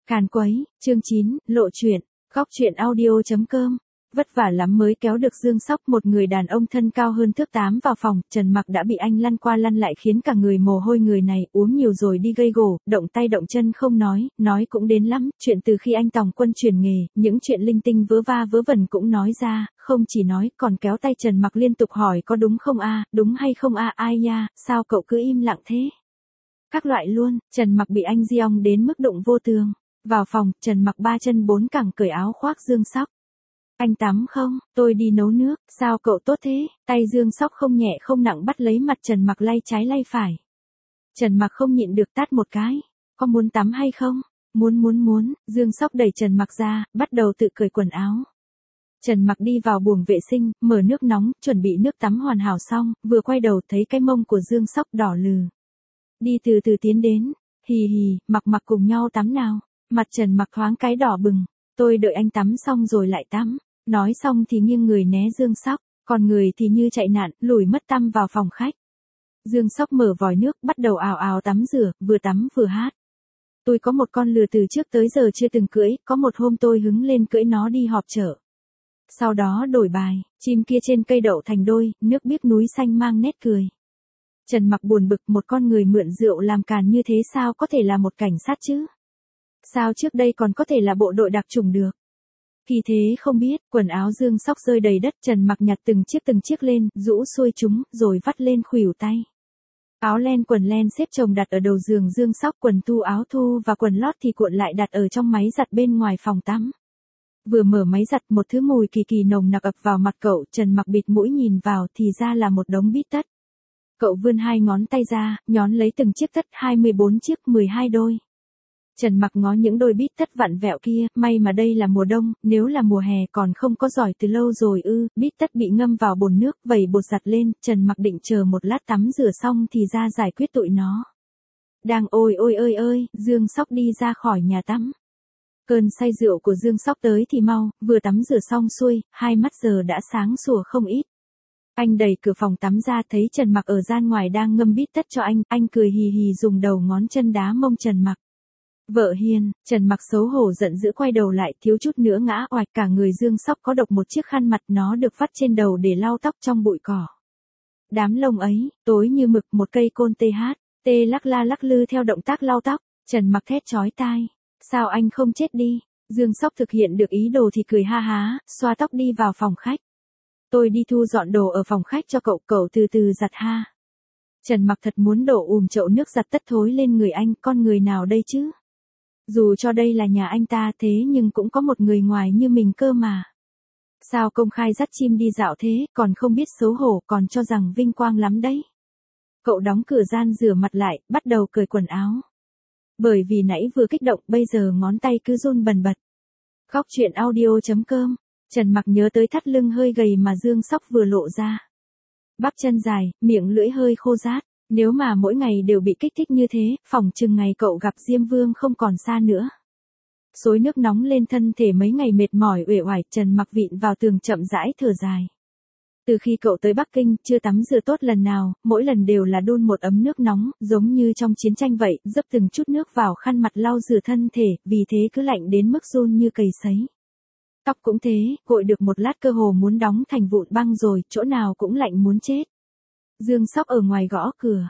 Càn quấy, chương 9, lộ chuyện, góc truyện audio.com. Vất vả lắm mới kéo được Dương Sóc, một người đàn ông thân cao hơn thước 8 vào phòng. Trần Mặc đã bị anh lăn qua lăn lại khiến cả người mồ hôi. Người này uống nhiều rồi đi gây gổ, động tay động chân không nói cũng đến lắm. Chuyện từ khi anh Tòng Quân chuyển nghề, những chuyện linh tinh vớ va vớ vẩn cũng nói ra, không chỉ nói còn kéo tay Trần Mặc liên tục hỏi có đúng không a, đúng hay không a, ai nha, sao cậu cứ im lặng thế. Các loại luôn. Trần Mặc bị anh giong đến mức đụng vô tường. Vào phòng, Trần Mặc 3 chân 4 cẳng cởi áo khoác Dương Sóc. Anh tắm không? Tôi đi nấu nước. Sao cậu tốt thế? Tay Dương Sóc không nhẹ không nặng bắt lấy mặt Trần Mặc lay trái lay phải. Trần Mặc không nhịn được tát một cái. Có muốn tắm hay không? Muốn. Dương Sóc đẩy Trần Mặc ra, bắt đầu tự cởi quần áo. Trần Mặc đi vào buồng vệ sinh, mở nước nóng, chuẩn bị nước tắm hoàn hảo xong, vừa quay đầu thấy cái mông của Dương Sóc đỏ lừ. Đi từ từ tiến đến. Hì hì, mặc cùng nhau tắm nào. Mặt Trần Mặc thoáng cái đỏ bừng. Tôi đợi anh tắm xong rồi lại tắm. Nói xong thì nghiêng người né Dương Sóc, còn người thì như chạy nạn, lủi mất tăm vào phòng khách. Dương Sóc mở vòi nước, bắt đầu ào ào tắm rửa, vừa tắm vừa hát. Tôi có một con lừa từ trước tới giờ chưa từng cưỡi, có một hôm tôi hứng lên cưỡi nó đi họp chợ. Sau đó đổi bài, chim kia trên cây đậu thành đôi, nước biếc núi xanh mang nét cười. Trần Mặc buồn bực, một con người mượn rượu làm càn như thế sao có thể là một cảnh sát chứ? Sao trước đây còn có thể là bộ đội đặc chủng được? Kỳ thế không biết, quần áo Dương Sóc rơi đầy đất, Trần Mặc nhặt từng chiếc lên, rũ xuôi chúng, rồi vắt lên khuỷu tay. Áo len quần len xếp chồng đặt ở đầu giường Dương Sóc, quần thu áo thu và quần lót thì cuộn lại đặt ở trong máy giặt bên ngoài phòng tắm. Vừa mở máy giặt, một thứ mùi kỳ kỳ nồng nặc ập vào mặt cậu, Trần Mặc bịt mũi nhìn vào thì ra là một đống bít tất. Cậu vươn 2 ngón tay ra, nhón lấy từng chiếc tất, 24 chiếc, 12 đôi. Trần Mặc ngó những đôi bít tất vặn vẹo kia, may mà đây là mùa đông, nếu là mùa hè còn không có giỏi từ lâu rồi ư. Bít tất bị ngâm vào bồn nước, vẩy bột giặt lên, Trần Mặc định chờ một lát tắm rửa xong thì ra giải quyết tụi nó. Đang ôi, Dương Sóc đi ra khỏi nhà tắm. Cơn say rượu của Dương Sóc tới thì mau, vừa tắm rửa xong xuôi, hai mắt giờ đã sáng sủa không ít. Anh đẩy cửa phòng tắm ra thấy Trần Mặc ở gian ngoài đang ngâm bít tất cho anh cười hì hì dùng đầu ngón chân đá mông Trần Mặc. Vợ hiền, Trần Mặc xấu hổ giận dữ quay đầu lại, thiếu chút nữa ngã oạch, cả người Dương Sóc có độc một chiếc khăn mặt, nó được vắt trên đầu để lau tóc trong bụi cỏ. Đám lông ấy, tối như mực, một cây côn tê lắc la lắc lư theo động tác lau tóc. Trần Mặc thét chói tai. Sao anh không chết đi? Dương Sóc thực hiện được ý đồ thì cười ha há, xoa tóc đi vào phòng khách. Tôi đi thu dọn đồ ở phòng khách cho cậu từ từ giặt ha. Trần Mặc thật muốn đổ chậu nước giặt tất thối lên người anh, con người nào đây chứ? Dù cho đây là nhà anh ta thế nhưng cũng có một người ngoài như mình cơ mà. Sao công khai dắt chim đi dạo thế, còn không biết xấu hổ, còn cho rằng vinh quang lắm đấy. Cậu đóng cửa gian rửa mặt lại, bắt đầu cởi quần áo. Bởi vì nãy vừa kích động, bây giờ ngón tay cứ run bần bật. Góc truyện audio.com. Trần Mặc nhớ tới thắt lưng hơi gầy mà Dương Sóc vừa lộ ra. Bắp chân dài, miệng lưỡi hơi khô rát. Nếu mà mỗi ngày đều bị kích thích như thế, phỏng chừng ngày cậu gặp Diêm Vương không còn xa nữa. Xối nước nóng lên thân thể mấy ngày mệt mỏi uể oải, Trần Mặc vịn vào tường chậm rãi thở dài. Từ khi cậu tới Bắc Kinh, chưa tắm rửa tốt lần nào, mỗi lần đều là đun một ấm nước nóng, giống như trong chiến tranh vậy, dấp từng chút nước vào khăn mặt lau rửa thân thể, vì thế cứ lạnh đến mức run như cầy sấy. Tóc cũng thế, gội được một lát cơ hồ muốn đóng thành vụn băng rồi, chỗ nào cũng lạnh muốn chết. Dương Sóc ở ngoài gõ cửa.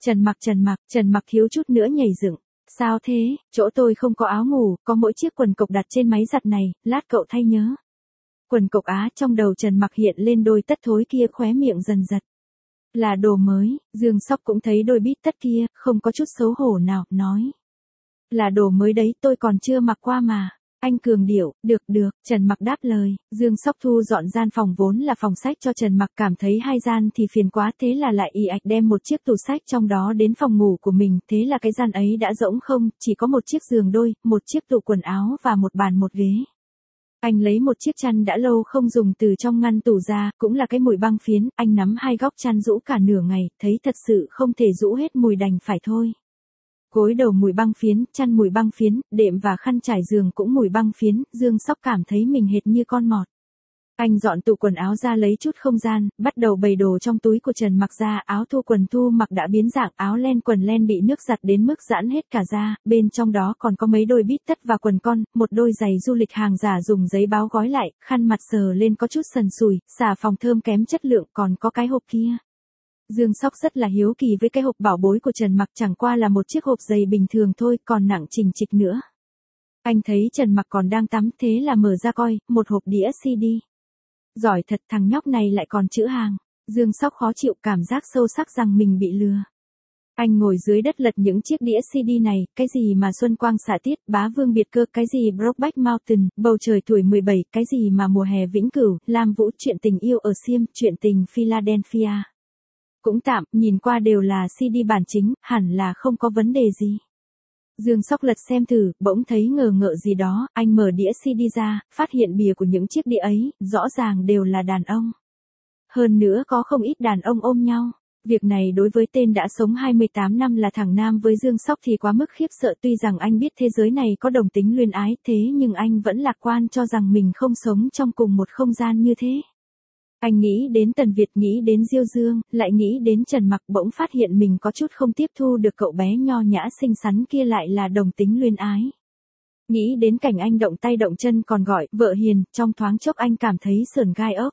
Trần Mặc thiếu chút nữa nhảy dựng. Sao thế, chỗ tôi không có áo ngủ, có mỗi chiếc quần cộc đặt trên máy giặt này, lát cậu thay nhớ. Quần cộc á, trong đầu Trần Mặc hiện lên đôi tất thối kia, khóe miệng dần giật. Là đồ mới, Dương Sóc cũng thấy đôi bít tất kia, không có chút xấu hổ nào, nói. Là đồ mới đấy, tôi còn chưa mặc qua mà. Anh cường điệu, được, Trần Mặc đáp lời. Dương Sóc thu dọn gian phòng vốn là phòng sách cho Trần Mặc, cảm thấy 2 gian thì phiền quá, thế là lại ì ạch đem một chiếc tủ sách trong đó đến phòng ngủ của mình, thế là cái gian ấy đã rỗng không, chỉ có một chiếc giường đôi, một chiếc tủ quần áo và một bàn một ghế. Anh lấy một chiếc chăn đã lâu không dùng từ trong ngăn tủ ra, cũng là cái mùi băng phiến, anh nắm 2 góc chăn rũ cả nửa ngày, thấy thật sự không thể rũ hết mùi đành phải thôi. Gối đầu mùi băng phiến, chăn mùi băng phiến, đệm và khăn trải giường cũng mùi băng phiến, Dương Sóc cảm thấy mình hệt như con mọt. Anh dọn tủ quần áo ra lấy chút không gian, bắt đầu bày đồ trong túi của Trần Mặc ra, áo thu quần thu mặc đã biến dạng, áo len quần len bị nước giặt đến mức giãn hết cả da, bên trong đó còn có mấy đôi bít tất và quần con, một đôi giày du lịch hàng giả dùng giấy báo gói lại, khăn mặt sờ lên có chút sần sùi, xà phòng thơm kém chất lượng, còn có cái hộp kia. Dương Sóc rất là hiếu kỳ với cái hộp bảo bối của Trần Mặc, chẳng qua là một chiếc hộp giày bình thường thôi, còn nặng trình trịch nữa. Anh thấy Trần Mặc còn đang tắm, thế là mở ra coi, một hộp đĩa CD. Giỏi thật, thằng nhóc này lại còn chữ hàng. Dương Sóc khó chịu, cảm giác sâu sắc rằng mình bị lừa. Anh ngồi dưới đất lật những chiếc đĩa CD này, cái gì mà Xuân Quang xạ tiết, Bá Vương biệt cơ, cái gì Brokeback Mountain, Bầu trời tuổi 17, cái gì mà mùa hè vĩnh cửu, Lam Vũ, chuyện tình yêu ở Xiêm, chuyện tình Philadelphia. Cũng tạm, nhìn qua đều là CD bản chính, hẳn là không có vấn đề gì. Dương Sóc lật xem thử, bỗng thấy ngờ ngợ gì đó, anh mở đĩa CD ra, phát hiện bìa của những chiếc đĩa ấy, rõ ràng đều là đàn ông. Hơn nữa có không ít đàn ông ôm nhau. Việc này đối với tên đã sống 28 năm là thằng Nam với Dương Sóc thì quá mức khiếp sợ, tuy rằng anh biết thế giới này có đồng tính luyến ái, thế nhưng anh vẫn lạc quan cho rằng mình không sống trong cùng một không gian như thế. Anh nghĩ đến Tần Việt, nghĩ đến Diêu Dương, lại nghĩ đến Trần Mặc, bỗng phát hiện mình có chút không tiếp thu được cậu bé nho nhã xinh xắn kia lại là đồng tính luyến ái. Nghĩ đến cảnh anh động tay động chân còn gọi vợ hiền, trong thoáng chốc anh cảm thấy sởn gai ốc.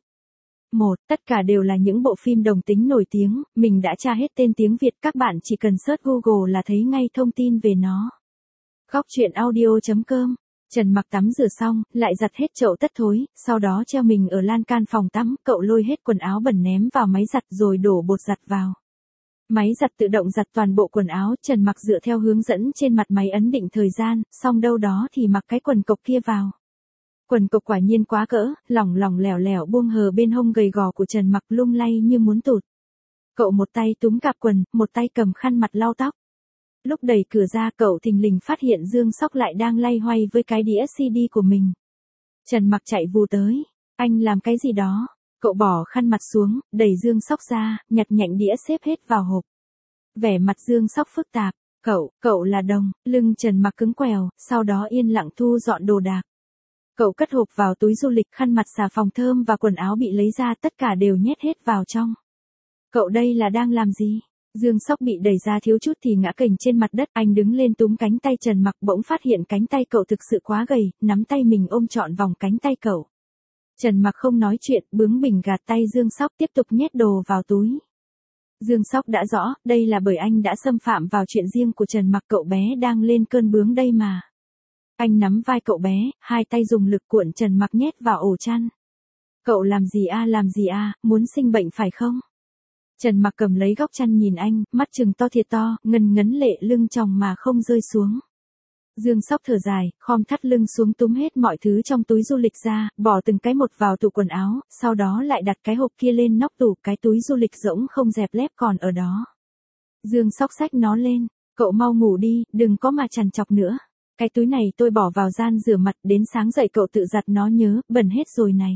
Tất cả đều là những bộ phim đồng tính nổi tiếng, mình đã tra hết tên tiếng Việt, các bạn chỉ cần search Google là thấy ngay thông tin về nó. Góc truyện audio.com. Trần Mặc tắm rửa xong, lại giặt hết chậu tất thối, sau đó treo mình ở lan can phòng tắm, cậu lôi hết quần áo bẩn ném vào máy giặt rồi đổ bột giặt vào. Máy giặt tự động giặt toàn bộ quần áo, Trần Mặc dựa theo hướng dẫn trên mặt máy ấn định thời gian, xong đâu đó thì mặc cái quần cộc kia vào. Quần cộc quả nhiên quá cỡ, lỏng lỏng lẻo lẻo buông hờ bên hông gầy gò của Trần Mặc, lung lay như muốn tụt. Cậu một tay túm cạp quần, một tay cầm khăn mặt lau tóc. Lúc đẩy cửa ra, cậu thình lình phát hiện Dương Sóc lại đang loay hoay với cái đĩa CD của mình. Trần Mặc chạy vù tới. Anh làm cái gì đó? Cậu bỏ khăn mặt xuống, đẩy Dương Sóc ra, nhặt nhạnh đĩa xếp hết vào hộp. Vẻ mặt Dương Sóc phức tạp. Cậu là Đồng, lưng Trần Mặc cứng quèo, sau đó yên lặng thu dọn đồ đạc. Cậu cất hộp vào túi du lịch, khăn mặt, xà phòng thơm và quần áo bị lấy ra, tất cả đều nhét hết vào trong. Cậu đây là đang làm gì? Dương Sóc bị đẩy ra thiếu chút thì ngã kềnh trên mặt đất, anh đứng lên túm cánh tay Trần Mặc, bỗng phát hiện cánh tay cậu thực sự quá gầy, nắm tay mình ôm trọn vòng cánh tay cậu. Trần Mặc không nói chuyện, bướng bỉnh gạt tay Dương Sóc, tiếp tục nhét đồ vào túi. Dương Sóc đã rõ, đây là bởi anh đã xâm phạm vào chuyện riêng của Trần Mặc, cậu bé đang lên cơn bướng đây mà. Anh nắm vai cậu bé, hai tay dùng lực cuộn Trần Mặc nhét vào ổ chăn. Cậu làm gì à, muốn sinh bệnh phải không? Trần Mặc cầm lấy góc chăn nhìn anh, mắt trừng to thiệt to, ngần ngấn lệ lưng tròng mà không rơi xuống. Dương Sóc thở dài, khom thắt lưng xuống túm hết mọi thứ trong túi du lịch ra, bỏ từng cái một vào tủ quần áo, sau đó lại đặt cái hộp kia lên nóc tủ, cái túi du lịch rỗng không dẹp lép còn ở đó. Dương Sóc xách nó lên, cậu mau ngủ đi, đừng có mà trằn trọc nữa. Cái túi này tôi bỏ vào gian rửa mặt, đến sáng dậy cậu tự giặt nó nhớ, bẩn hết rồi này.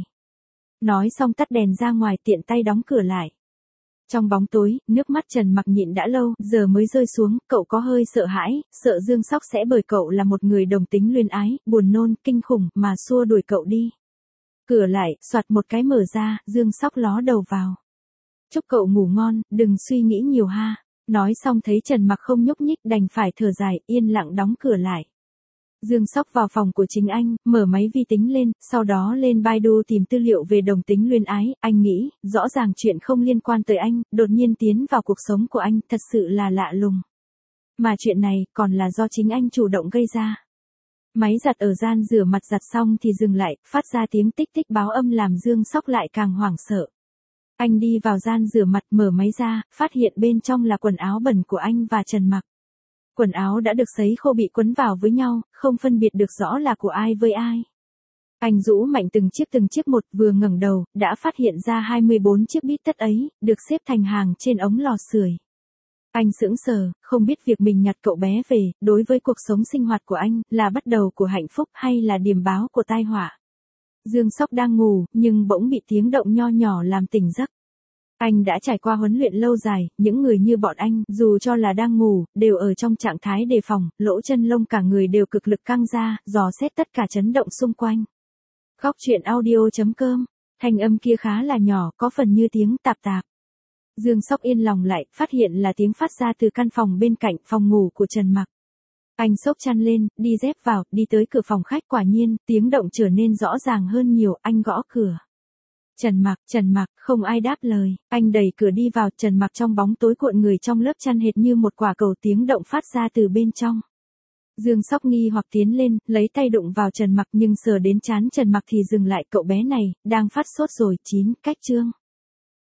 Nói xong tắt đèn ra ngoài, tiện tay đóng cửa lại. Trong bóng tối, nước mắt Trần Mặc nhịn đã lâu, giờ mới rơi xuống, cậu có hơi sợ hãi, sợ Dương Sóc sẽ bởi cậu là một người đồng tính luyến ái, buồn nôn, kinh khủng, mà xua đuổi cậu đi. Cửa lại, soạt một cái mở ra, Dương Sóc ló đầu vào. Chúc cậu ngủ ngon, đừng suy nghĩ nhiều ha. Nói xong thấy Trần Mặc không nhúc nhích, đành phải thở dài, yên lặng đóng cửa lại. Dương Sóc vào phòng của chính anh, mở máy vi tính lên, sau đó lên Baidu tìm tư liệu về đồng tính luyến ái, anh nghĩ, rõ ràng chuyện không liên quan tới anh, đột nhiên tiến vào cuộc sống của anh, thật sự là lạ lùng. Mà chuyện này, còn là do chính anh chủ động gây ra. Máy giặt ở gian rửa mặt giặt xong thì dừng lại, phát ra tiếng tích tích báo âm làm Dương Sóc lại càng hoảng sợ. Anh đi vào gian rửa mặt, mở máy ra, phát hiện bên trong là quần áo bẩn của anh và Trần Mặc. Quần áo đã được sấy khô bị quấn vào với nhau, không phân biệt được rõ là của ai với ai. Anh rũ mạnh từng chiếc một, vừa ngẩng đầu, đã phát hiện ra 24 chiếc bít tất ấy, được xếp thành hàng trên ống lò sưởi. Anh sững sờ, không biết việc mình nhặt cậu bé về, đối với cuộc sống sinh hoạt của anh, là bắt đầu của hạnh phúc hay là điềm báo của tai họa. Dương Sóc đang ngủ, nhưng bỗng bị tiếng động nho nhỏ làm tỉnh giấc. Anh đã trải qua huấn luyện lâu dài, những người như bọn anh, dù cho là đang ngủ, đều ở trong trạng thái đề phòng, lỗ chân lông cả người đều cực lực căng ra, dò xét tất cả chấn động xung quanh. Góc truyện audio.com Thanh âm kia khá là nhỏ, có phần như tiếng tạp tạp. Dương Sóc yên lòng lại, phát hiện là tiếng phát ra từ căn phòng bên cạnh phòng ngủ của Trần Mặc. Anh xốc chăn lên, đi dép vào, đi tới cửa phòng khách, quả nhiên, tiếng động trở nên rõ ràng hơn nhiều, anh gõ cửa. Trần Mặc, không ai đáp lời, anh đẩy cửa đi vào, Trần Mặc trong bóng tối cuộn người trong lớp chăn hệt như một quả cầu, tiếng động phát ra từ bên trong. Dương Sóc nghi hoặc tiến lên, lấy tay đụng vào Trần Mặc nhưng sờ đến trán Trần Mặc thì dừng lại, cậu bé này, đang phát sốt rồi, 9 cách chương.